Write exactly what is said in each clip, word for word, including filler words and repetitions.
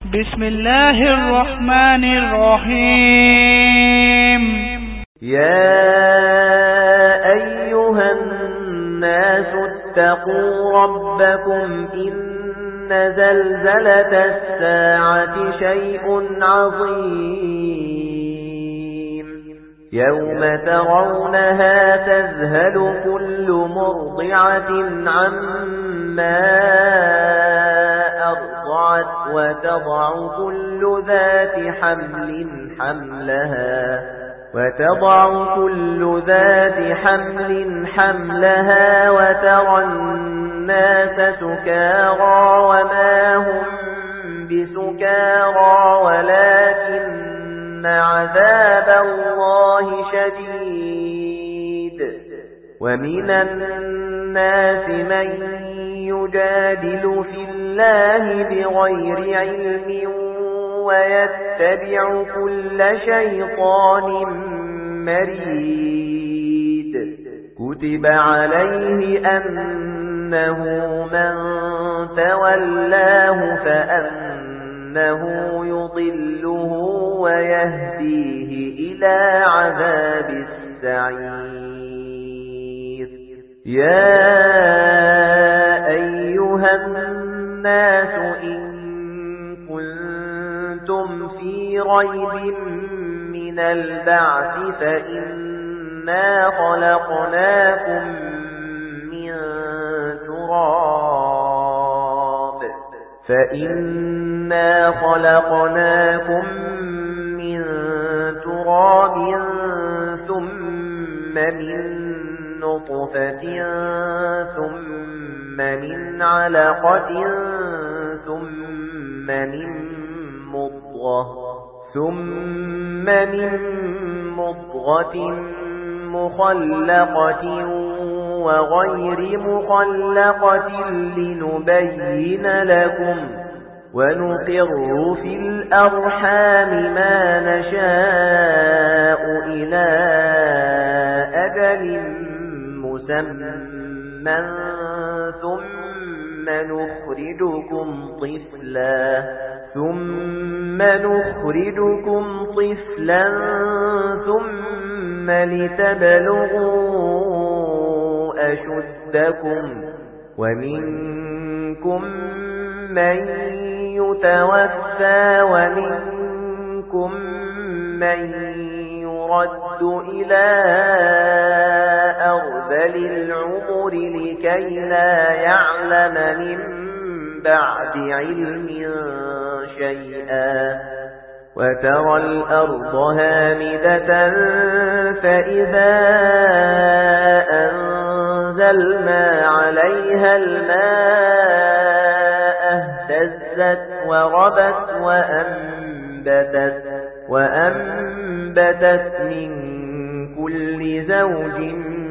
بسم الله الرحمن الرحيم. يا أيها الناس اتقوا ربكم إن زلزلة الساعة شيء عظيم يوم ترونها تذهل كل مرضعة عما أرضعت وتضع كل ذات حمل حملها وتضع كل ذات حمل حملها وترى الناس سكارى وما هم بسكارى ولكن عذاب الله شديد ومن الناس من يجادل في الله بغير علم ويتبع كل شيطان مريد كتب عليه أنه من تولاه فأنه يضله ويهديه إلى عذاب السعير. يا أيها الناس إن كنتم في ريب من البعث فإنا خلقناكم من تراب فإنا خلقناكم من تراب ثم من نطفة ثم من علقة ثم من مضغة ثم من مضغة مخلقة وغير مخلقة لنبين لكم ونقر في الأرحام ما نشاء إلى أجل مسمى ثم نخرجكم طفلا ثم نخرجكم طفلا ثم لتبلغوا أشدكم ومنكم من يتوفى ومنكم من يرد إلى أرذل العمر لكي لا يعلم من بعد علم شيئا وترى الأرض هامدة فإذا أنزلنا عليها الماء اهتزت وربت وأنبتت وأنبتت من كل زوج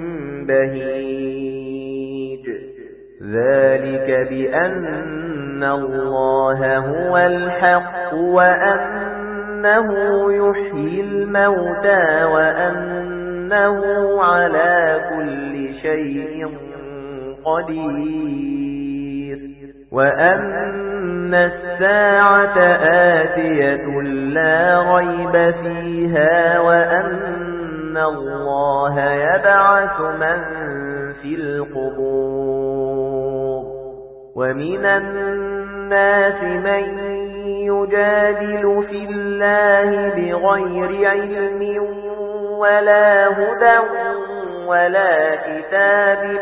بهيج ذلك بأن الله هو الحق وأنه يحيي الموتى وأنه على كل شيء قدير وأن الساعة آتية لا ريب فيها وأن الله يبعث من في القبور ومن الناس من يجادل في الله بغير علم ولا هدى ولا كتاب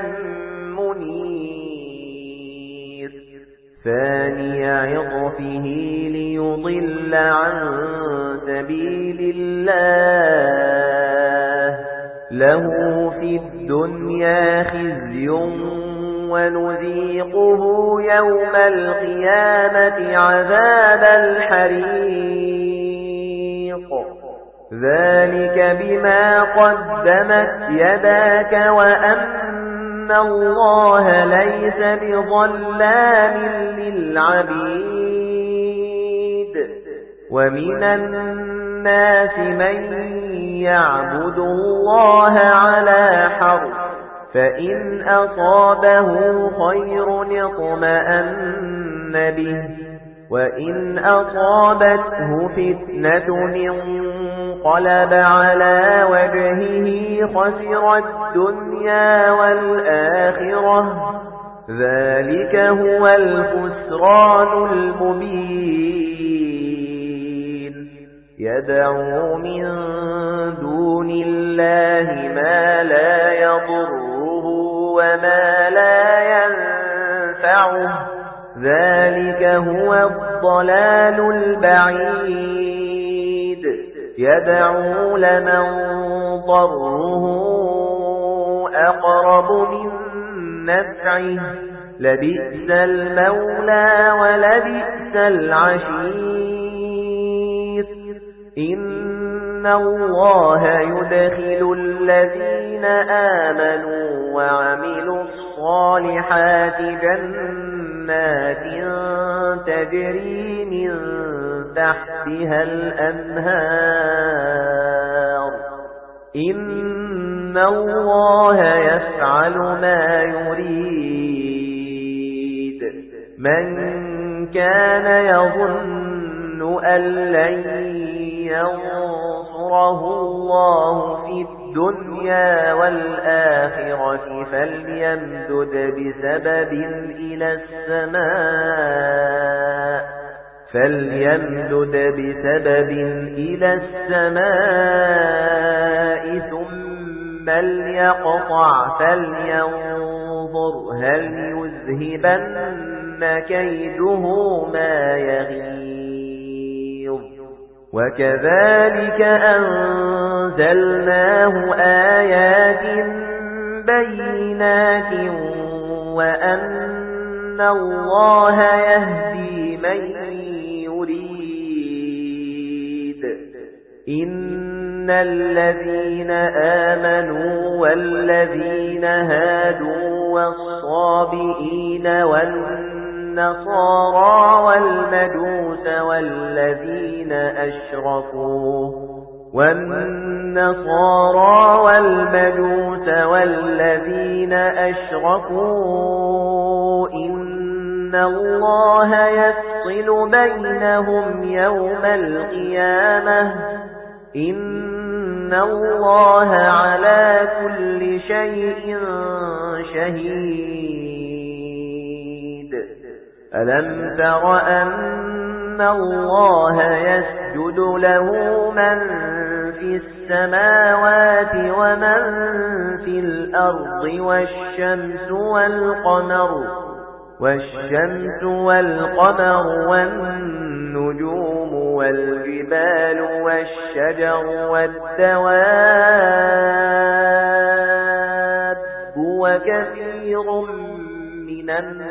منير ثاني عطفه ليضل عن سبيل الله له في الدنيا خزي ونذيقه يوم القيامة عذاب الحريق ذلك بما قدمت يداك وأن الله ليس بظلام للعبيد ومن الناس من يعبد الله على حرف فإن أصابه خير اطمأن به وَإِنْ أَصَابَتْهُ فِتْنَةٌ انقَلَبَ عَلَى وَجْهِهِ خَسِرَ الدُّنْيَا وَالْآخِرَةَ ذَلِكَ هُوَ الْخُسْرَانُ الْمُبِينُ يَدْعُو مِن دُونِ اللَّهِ مَا لَا يَضُرُّهُ وَمَا لَا يَنفَعُهُ ذَلِكَ هُوَ الضَّلَالُ الْبَعِيدُ يَدْعُو لَمَن ضَرُّهُ أَقْرَبُ مِن نَّفْعِهِ لَبِئْسَ الْمَوْلَى وَلَبِئْسَ الْعَشِيرُ إِنَّ اللَّهَ يُدْخِلُ الَّذِينَ آمَنُوا وَعَمِلُوا الصَّالِحَاتِ جَنَّاتٍ تَجْرِي مِن تَحْتِهَا الْأَنْهَارُ إِنَّ اللَّهَ يَفْعَلُ مَا يُرِيدُ مَن كَانَ يَظُنُّ أَن لَّن يَنصُرَهُ اللَّهُ فِي الدُّنْيَا وَالْآخِرَةِ فَلْيَمْدُدْ بِسَبَبٍ إِلَى السَّمَاءِ فَلْيَمْدُدْ بِسَبَبٍ إِلَى السَّمَاءِ ثُمَّ لْيَقْطَعْ فَلْيَنظُرْ هَلْ يُذْهِبَنَّ كَيْدُهُ مَا يَغِيظُ وَكَذَلِكَ أَنزَلْنَاهُ آيَاتٍ بَيِّنَاتٍ وَأَنَّ اللَّهَ يَهْدِي مَن يُرِيدُ إِنَّ الَّذِينَ آمَنُوا وَالَّذِينَ هَادُوا وَالصَّابِئِينَ وَالنَّصَارَى وَالْمَجُوسَ وَالَّذِينَ أَشْرَكُوا وَالنَّصَارَى وَالْمَجُوسَ وَالَّذِينَ أَشْرَكُوا إِنَّ اللَّهَ يَفْصِلُ بَيْنَهُمْ يَوْمَ الْقِيَامَةِ إِنَّ اللَّهَ عَلَى كُلِّ شَيْءٍ شَهِيدٌ أَلَمْ تَرَ أَنَّ اللَّهَ يَسْجُدُ لَهُ مَن فِي السَّمَاوَاتِ وَمَن فِي الْأَرْضِ وَالشَّمْسُ وَالْقَمَرُ وَالشَّمْسُ وَالْقَمَرُ وَالنُّجُومُ وَالْجِبَالُ وَالشَّجَرُ وَالدَّوَابُّ وَكَثِيرٌ مِنَ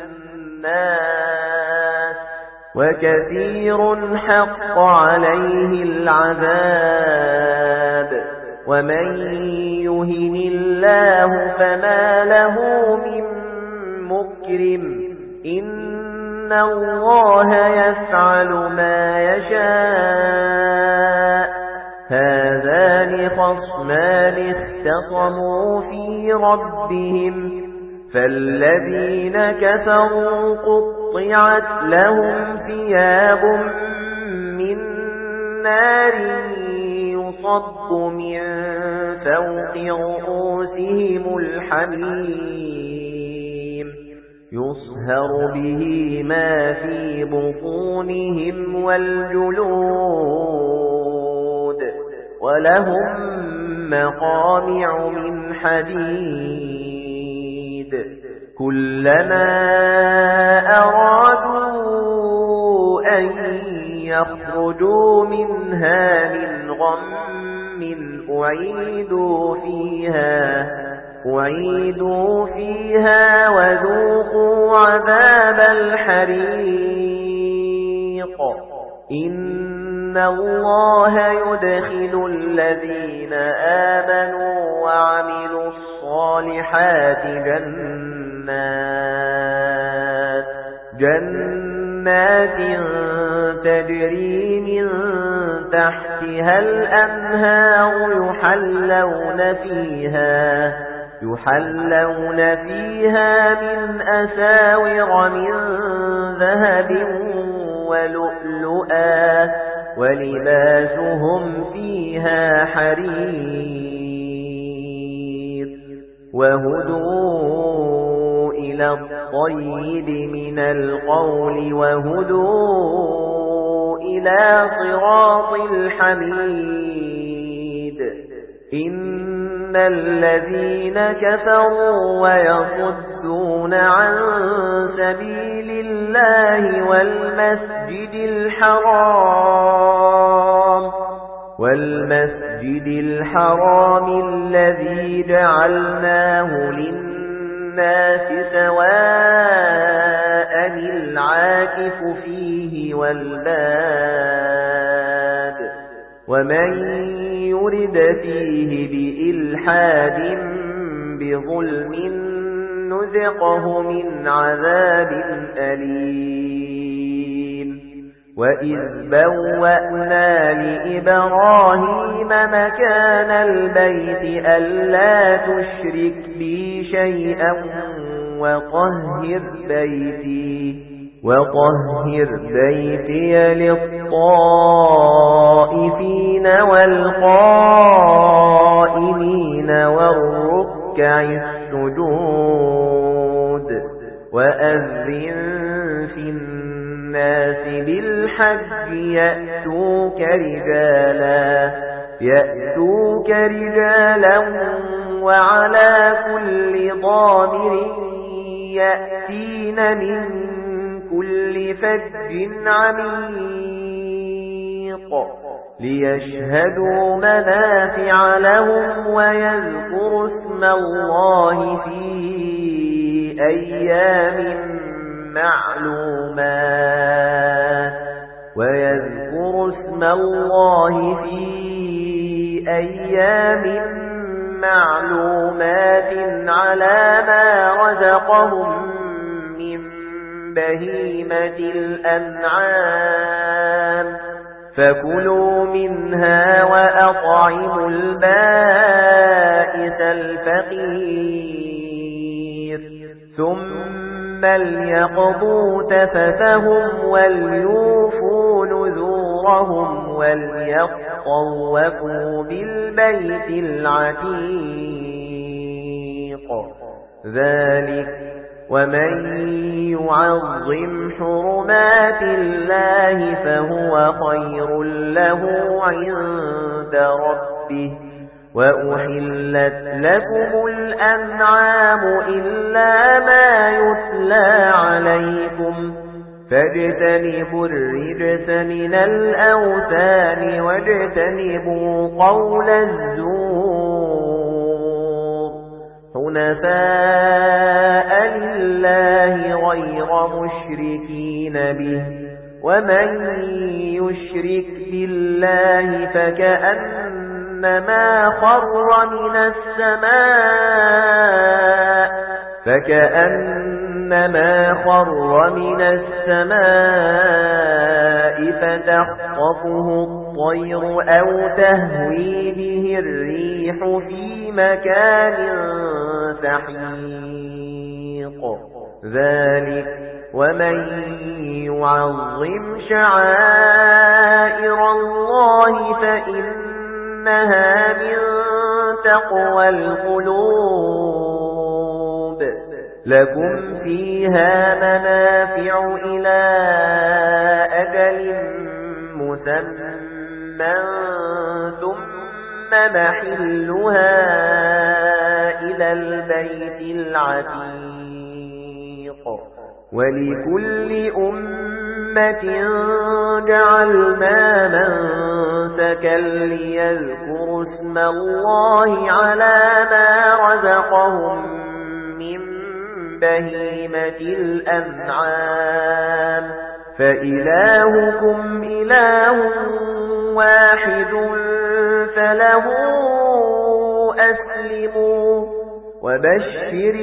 النَّاسِ وَكَثِيرٌ حَقَّ عَلَيْهِ الْعَذَابُ وَمَن يُهِنِ اللَّهُ فَمَا لَهُ مِن مُّكْرِمٍ إِنَّ اللَّهَ يَفْعَلُ مَا يَشَاءُ هَذَانِ خَصْمَانِ اخْتَصَمُوا فِي رَبِّهِمْ فَالَّذِينَ كَفَرُوا قُطِّعَتْ لَهُمْ ثِيَابٌ مِّن نَّارٍ يُصَبُّ مِن فَوْقِ رُءُوسِهِمُ الْحَمِيمُ يُصْهَرُ بِهِ مَا فِي بُطُونِهِمْ وَالْجُلُودُ وَلَهُم مَّقَامِعُ مِنْ حَدِيدٍ كُلَّمَا أَرَادُوا أَن يَخْرُجُوا مِنْهَا مِنْ غَمٍّ أُعِيدُوا فِيهَا أُعِيدُوا فِيهَا وَذُوقُوا عَذَابَ الْحَرِيقِ إِنَّ اللَّهَ يُدْخِلُ الَّذِينَ آمَنُوا وَعَمِلُوا الصَّالِحَاتِ جَنَّاتٍ جَنَّاتٍ تَجْرِي مِن تَحْتِهَا الْأَنْهَارُ يُحَلَّوْنَ فِيهَا يُحَلَّوْنَ فِيهَا مِنْ أَسَاوِرَ مِنْ ذَهَبٍ ولؤلؤا ولباسهم فيها حرير وهدوا إلى الطيب من القول وهدوا إلى صراط الحميد إن الذين كفروا ويصدون عن سبيل الله والمسجد الحرام والمسجد الحرام الذي جعلناه للناس سواء العاكف فيه والباد ومن يرد فيه بإلحاد بظلم نذقه من عذاب أليم وإذ بوأنا لإبراهيم مكان البيت ألا تشرك بي شيئا وطهر بيتي وطهر بيتي للطائفين والقائمين والركع السجود وأذن في الناس بالحج يأتوك رجالا يأتوك رجالا وعلى كل ضامر يأتين من كل فج عميق ليشهدوا منافع لهم ويذكروا اسم الله في أيام معلومات ويذكروا اسم الله في أيام معلومات على ما رزقهم بهيمة الأنعام فكلوا منها وأطعموا البائس الفقير ثم ليقضوا تفثهم وليوفوا نذورهم وليطوفوا بالبيت العتيق ذلك ومن يعظم حرمات الله فهو خير له عند ربه وأحلت لكم الأنعام إلا ما يتلى عليكم فاجتنبوا الرجس من الأوثان واجتنبوا قول الزور حنفاء لله غير مشركين به ومن يشرك بالله فكأنما خر من السماء فكأنما خر من السماء فتخطفه الطير أو تهوي به الريح في مكان سحيق ذلك ومن يعظم شعائر الله فإنها من تقوى القلوب لكم فيها منافع إلى أجل مسمى ثم محلها إلى البيت العتيق ولكل أمة جعلنا منسكا ليذكروا اسم الله على ما رزقهم من بهيمة الأنعام فإلهكم إله واحد فله أسلموا وبشر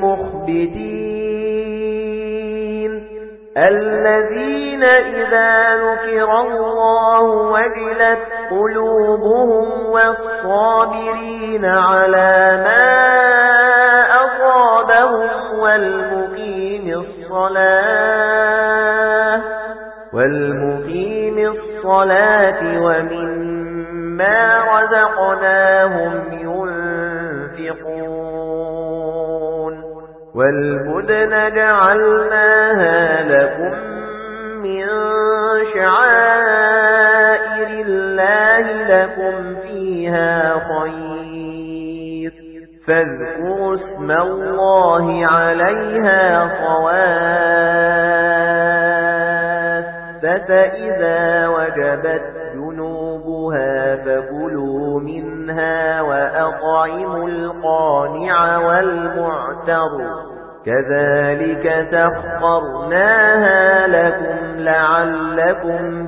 المخبتين الذين إذا ذكر الله وجلت قلوبهم والصابرين على ما أصابهم والمقيم الصلاة والمقيم الصلاة ومما رزقناهم ينفقون والبدن جعلناها لكم من شعائر الله لكم فيها خير فاذكروا اسم الله عليها صواف فإذا وجبت جنوبها فكلوا منها وأطعموا القانع والمعتر كذلك سخرناها لكم لعلكم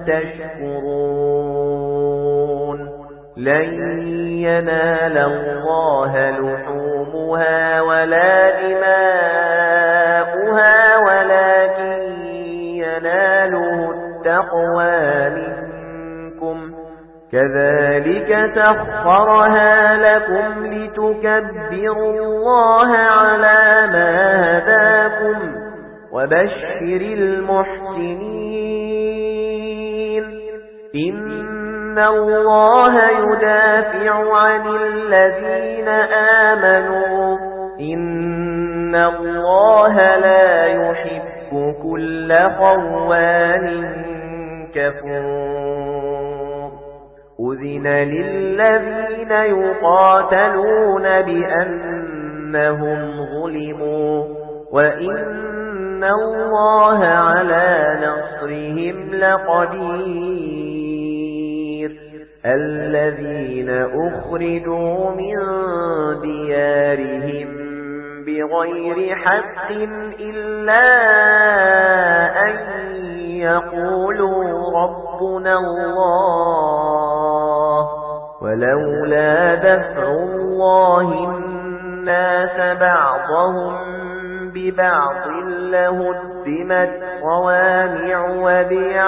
تشكرون لن ينال الله لحومها ولا دماؤها ولكن يناله التقوى منكم كذلك سخرها لكم لتكبروا الله على ما هداكم وبشر المحسنين إن الله يدافع عن الذين آمنوا إن الله لا يحب كل خوان كفور أذن للذين يقاتلون بأنهم ظلموا وإن الله على نصرهم لقدير الذين أخرجوا من ديارهم بغير حق إلا أن يقولوا ربنا الله ولولا دفع الله الناس بعضهم ببعض لهدمت صوامع وبيع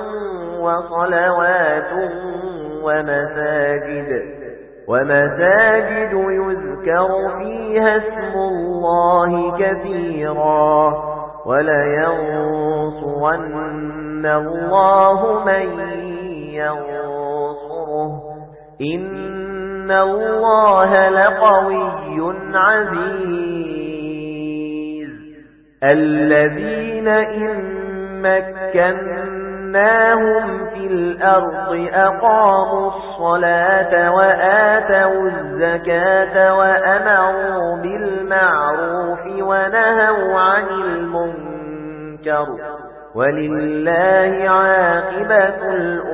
وصلوات ومساجد ومساجد يذكر فيها اسم الله كثيرا ولينصرن الله من ينصره إن الله لقوي عزيز الذين إن مكناهم في الأرض أقاموا الصلاة وآتوا الزكاة وأمروا بالمعروف ونهوا عن المنكر ولله عاقبة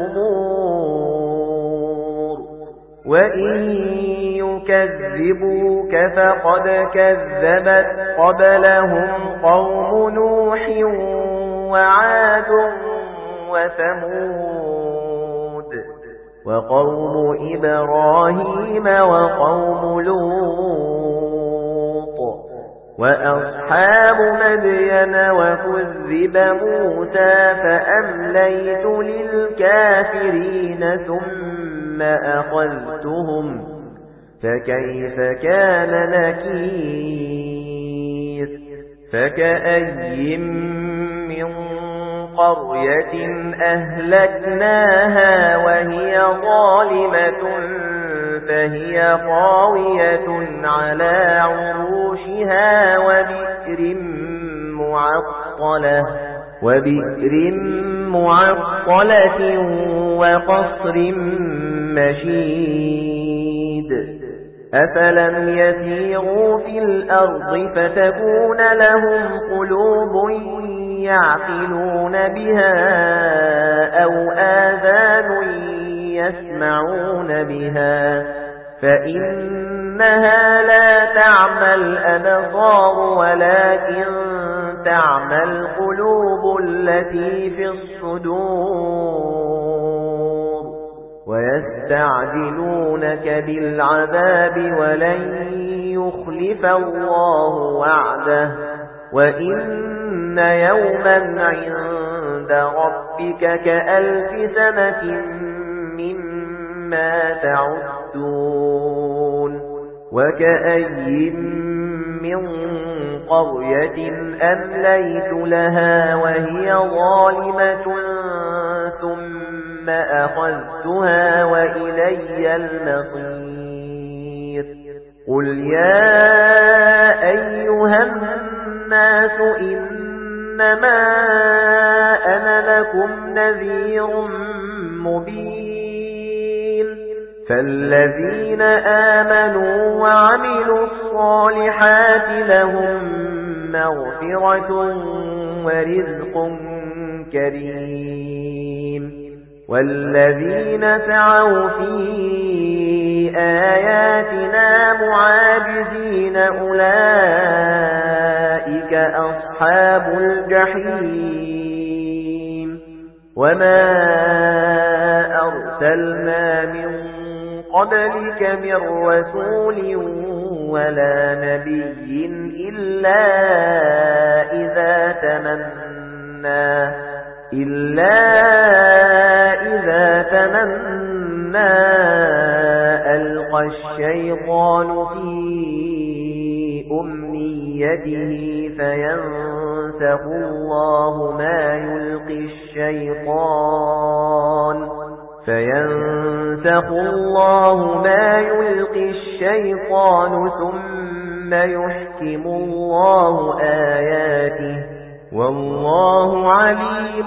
الأمور وإن يكذبوك فقد كذبت قبلهم قوم نوح وعاد وثمود وقوم إبراهيم وقوم لوط وأصحاب مدين وكذب موسى فأمليت للكافرين ثم أخذتهم فكيف كان نكير فكأي من قرية أهلكناها وهي ظالمة فهي خاوية على عروشها وبئر معطلة وبئر معطلة وقصر مشيد أفلم يسيروا في الأرض فتكون لهم قلوب يعقلون بها أو آذان يسمعون بها فإنها لا تعمى الأبصار ولكن تعمى القلوب التي في الصدور ويستعجلونك بالعذاب ولن يخلف الله وعده وإن يوما عند ربك كألف سنة مما تعدون وكأي من قرية أمليت لها وهي ظالمة ثم ثم أخذتها وإلي المصير قل يا أيها الناس إنما أنا لكم نذير مبين فالذين آمنوا وعملوا الصالحات لهم مغفرة ورزق كريم والذين سعوا في آياتنا معاجزين أولئك أصحاب الجحيم وما أرسلنا من قبلك من رسول ولا نبي إلا إذا تمنى إلا إذا تمنى ألقى الشيطان في أمنيته فينسخ الله ما يلقي الشيطان فينسخ الله ما يلقي الشيطان ثم يحكم الله آياته والله عليم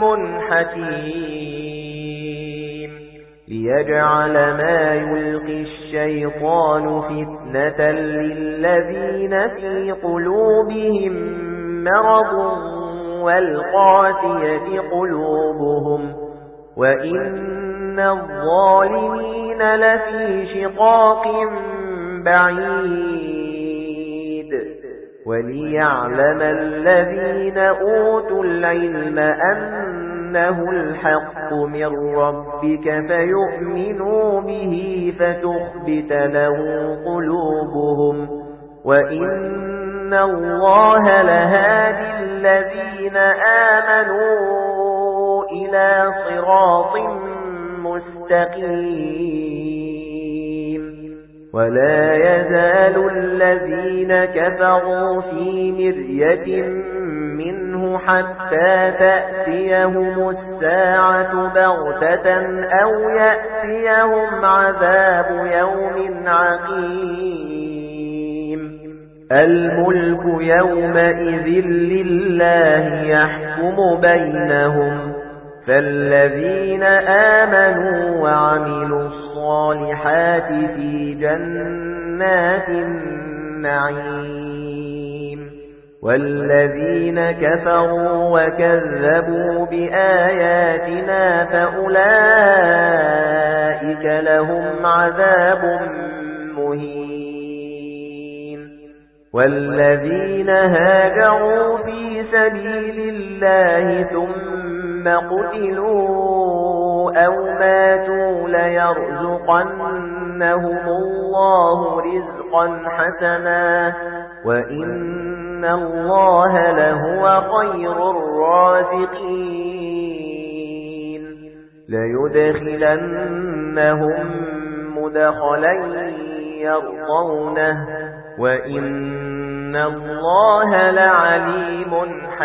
حكيم ليجعل ما يلقي الشيطان فتنة للذين في قلوبهم مرض والقاسية قلوبهم وإن الظالمين لفي شقاق بعيد وليعلم الذين أوتوا العلم أنه الحق من ربك فيؤمنوا به فتخبت له قلوبهم وإن الله لهادي الذين آمنوا إلى صراط مستقيم ولا يزال الذين كفروا في مرية منه حتى تأتيهم الساعة بغتة أو يأتيهم عذاب يوم عقيم الملك يومئذ لله يحكم بينهم فالذين آمنوا وعملوا الصالحات في جنات النعيم والذين كفروا وكذبوا بآياتنا فأولئك لهم عذاب مهين والذين هاجروا في سبيل الله ثم قتلوا أو ماتوا ليرزقنهم الله رزقا حسنا وإن الله لهو خير الرازقين ليدخلنهم مدخلا يرضونه وإن الله لعليم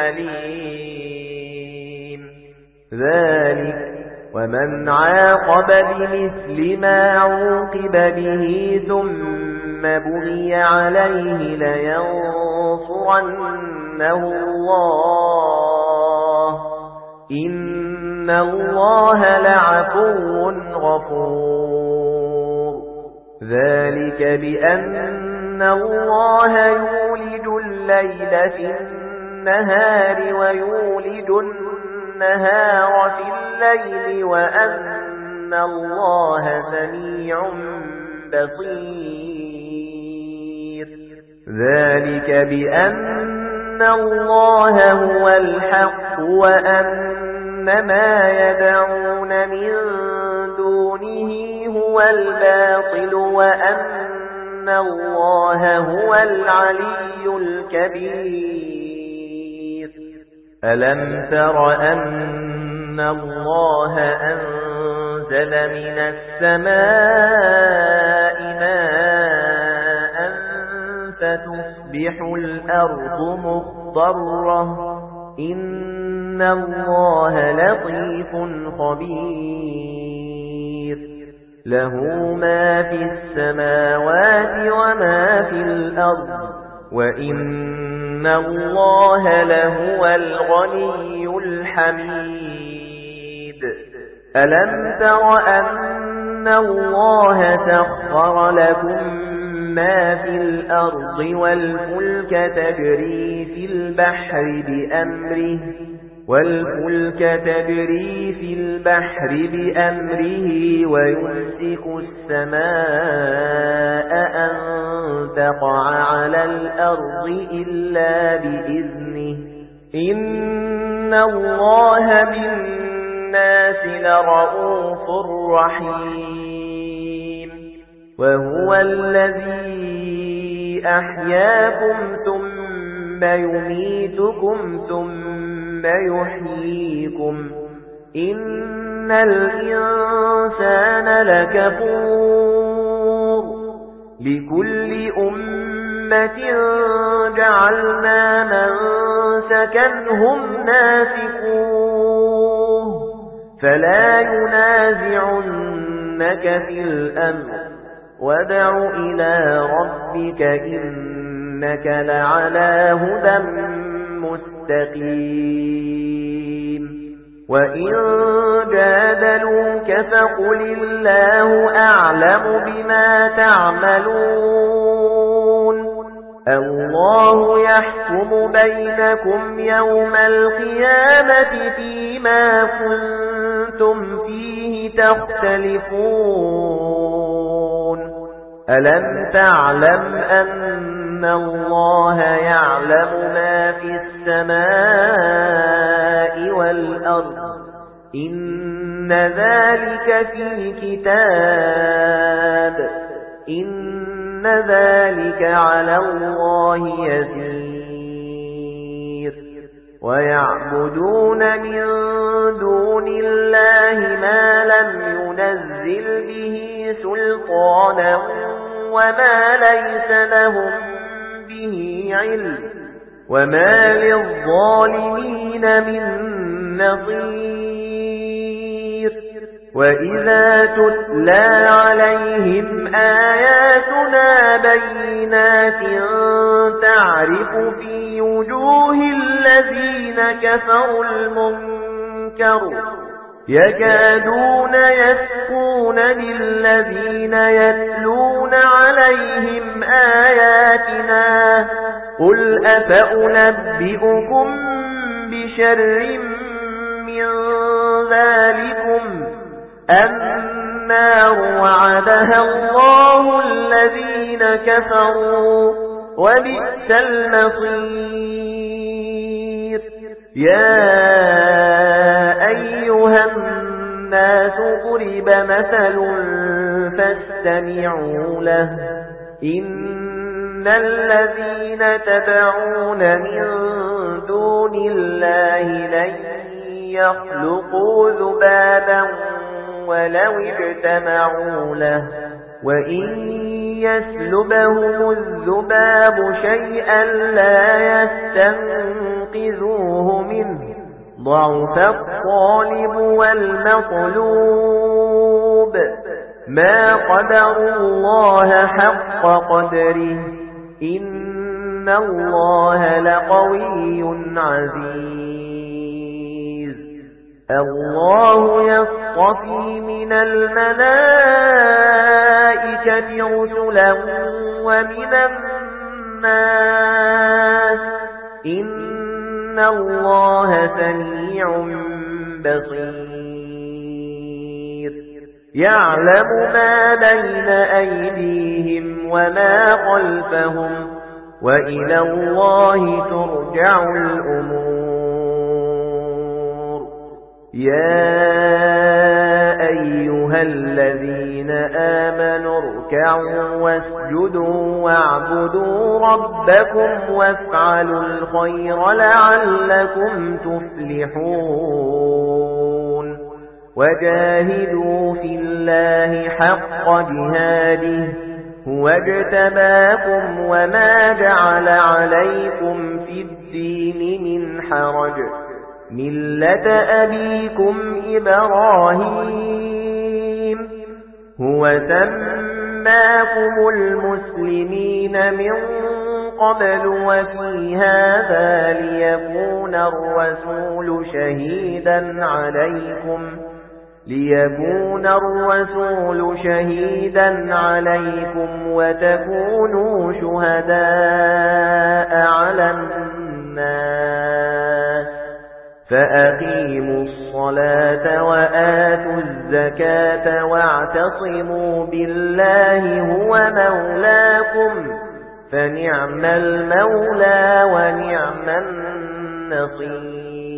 حليم ذلك ومن عاقب بمثل ما عوقب به ثم بغي عليه لينصرنه الله إن الله لعفو غفور ذلك بأن الله يولج الليل في النهار ويولج النهار في الليل وأن الله سميع بصير ذلك بأن الله هو الحق وأن ما يدعون من دونه هو الباطل وأن الله هو العلي الكبير ألم تر أن الله أنزل من السماء ماء فتصبح الأرض مخضرة إن الله لطيف خبير له ما في السماوات وما في الأرض وإن الله لهو الغني الحميد ألم تر أن الله سخر لكم ما في الأرض والفلك تجري في البحر بأمره والفلك تجري في البحر بأمره ويمسك السماء أن تقع على الأرض إلا بإذنه إن الله بالناس لرؤوف رحيم وهو الذي أحياكم ثم يميتكم ثم يحييكم إن الإنسان لكفور لكل أمة جعلنا منسكا هم ناسكوه فلا ينازعنك في الأمر وادع إلى ربك إنك لعلى هدى مستقيم وإن جادلوك فقل الله أعلم بما تعملون الله يحكم بينكم يوم القيامة فيما كنتم فيه تختلفون ألم تعلم أن الله يعلم ما في السماء والأرض إن ذلك في كتاب إن ذلك على الله يسير ويعبدون من دون الله ما لم ينزل به سلطانا وما ليس لهم به علم وما للظالمين من نصير وإذا تتلى عليهم آياتنا بينات تعرف في وجوه الذين كفروا المنكر يكادون يسقون بالذين يتلون عليهم آياتنا قل أفأنبئكم بشر من ذلكم النار وعدها الله الذين كفروا وبئس المصير يا أيها الناس ضرب مثل فاستمعوا له إن الذين تدعون من دون الله لن يخلقوا ذبابا ولو اجتمعوا له وإن يسلبهم الذباب شيئا لا يستنقذوه منه ضعف الطالب والمطلوب ما قدروا الله حق قدره إن الله لقوي عزيز الله يصطفي من الملائكة رسلا ومن الناس إن الله سميع بصير يعلم ما بين أيديهم وما خلفهم وإلى الله ترجع الأمور يا أيها الذين آمنوا اركعوا واسجدوا واعبدوا ربكم وافعلوا الخير لعلكم تفلحون وجاهدوا في الله حق جهاده هو اجتباكم وما جعل عليكم في الدين من حرج ملة أبيكم إبراهيم هُوَ سَمَّاكُمُ الْمُسْلِمِينَ مِنْ قَبْلُ وَفِي هَذَا لِيَكُونَ الرَّسُولُ شَهِيدًا عَلَيْكُمْ لِيَكُونَ الرَّسُولُ شَهِيدًا عَلَيْكُمْ وَتَكُونُوا شُهَدَاءَ عَلَى النَّاسِ فَأَقِيمُوا الصَّلَاةَ وَآتُوا الزَّكَاةَ وَاعْتَصِمُوا بِاللَّهِ هُوَ مَوْلَاكُمْ فَنِعْمَ الْمَوْلَى وَنِعْمَ النَّصِيرُ